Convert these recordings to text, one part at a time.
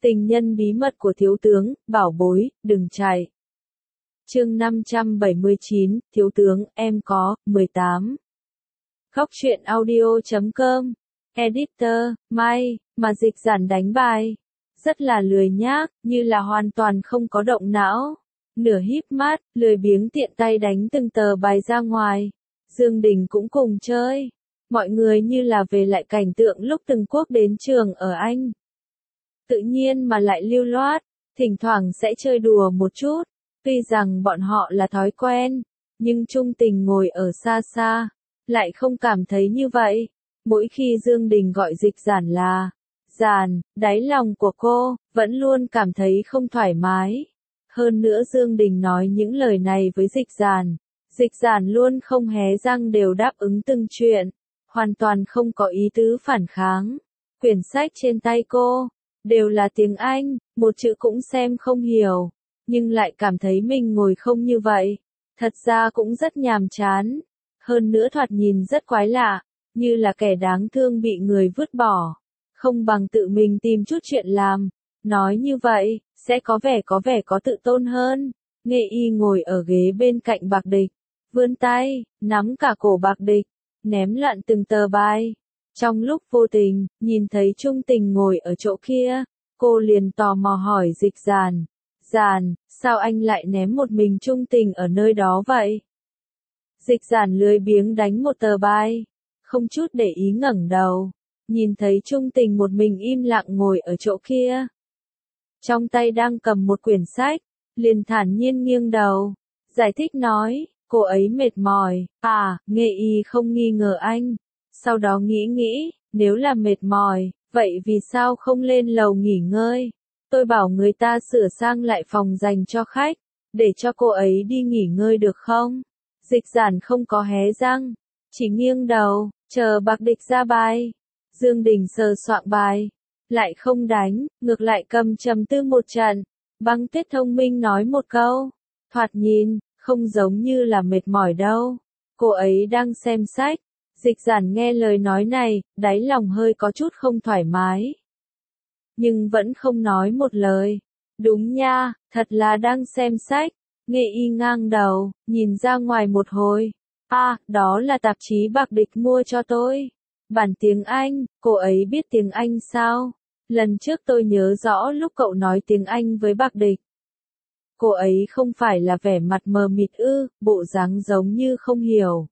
Tình nhân bí mật của thiếu tướng, bảo bối, đừng chạy. Chương 579, thiếu tướng, em có, 18. Góc truyện audio.com. Editor, May, mà Dịch Giản đánh bài. Rất là lười nhác, như là hoàn toàn không có động não. Nửa híp mắt, lười biếng tiện tay đánh từng tờ bài ra ngoài. Dương Đình cũng cùng chơi. Mọi người như là về lại cảnh tượng lúc từng quốc đến trường ở Anh. Tự nhiên mà lại lưu loát, thỉnh thoảng sẽ chơi đùa một chút. Tuy rằng bọn họ là thói quen, nhưng Trung Tình ngồi ở xa xa, lại không cảm thấy như vậy. Mỗi khi Dương Đình gọi Dịch Giản là Giản, đáy lòng của cô vẫn luôn cảm thấy không thoải mái. Hơn nữa Dương Đình nói những lời này với Dịch Giản luôn không hé răng đều đáp ứng từng chuyện, hoàn toàn không có ý tứ phản kháng. Quyển sách trên tay cô đều là tiếng Anh, một chữ cũng xem không hiểu, nhưng lại cảm thấy mình ngồi không như vậy, thật ra cũng rất nhàm chán, hơn nữa thoạt nhìn rất quái lạ, như là kẻ đáng thương bị người vứt bỏ, không bằng tự mình tìm chút chuyện làm, nói như vậy, sẽ có vẻ có tự tôn hơn. Nghệ Y ngồi ở ghế bên cạnh Bạc Địch, vươn tay, nắm cả cổ Bạc Địch, ném lặn từng tờ bài. Trong lúc vô tình, nhìn thấy Trung Tình ngồi ở chỗ kia, cô liền tò mò hỏi Dịch Giản, Giản, sao anh lại ném một mình Trung Tình ở nơi đó vậy? Dịch Giản lười biếng đánh một tờ bài, không chút để ý ngẩng đầu, nhìn thấy Trung Tình một mình im lặng ngồi ở chỗ kia. Trong tay đang cầm một quyển sách, liền thản nhiên nghiêng đầu, giải thích nói, cô ấy mệt mỏi, Nghệ Y không nghi ngờ anh. Sau đó nghĩ, nếu là mệt mỏi, vậy vì sao không lên lầu nghỉ ngơi? Tôi bảo người ta sửa sang lại phòng dành cho khách, để cho cô ấy đi nghỉ ngơi được không? Dịch Giản không có hé răng, chỉ nghiêng đầu, chờ Bạc Địch ra bài. Dương Đình sờ soạng bài, lại không đánh, ngược lại cầm trầm tư một trận. Băng Tuyết thông minh nói một câu, thoạt nhìn, không giống như là mệt mỏi đâu. Cô ấy đang xem sách. Dịch Giản nghe lời nói này, đáy lòng hơi có chút không thoải mái. Nhưng vẫn không nói một lời. Đúng nha, thật là đang xem sách. Nghệ Y ngang đầu, nhìn ra ngoài một hồi. Đó là tạp chí Bạc Địch mua cho tôi. Bản tiếng Anh, cô ấy biết tiếng Anh sao? Lần trước tôi nhớ rõ lúc cậu nói tiếng Anh với Bạc Địch. Cô ấy không phải là vẻ mặt mờ mịt bộ dáng giống như không hiểu.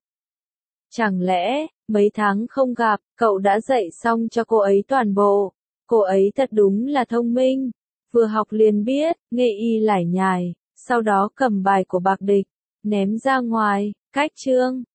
Chẳng lẽ, mấy tháng không gặp, cậu đã dạy xong cho cô ấy toàn bộ? Cô ấy thật đúng là thông minh. Vừa học liền biết, Nghệ Y lải nhải, sau đó cầm bài của Bạc Địch, ném ra ngoài, cách chương.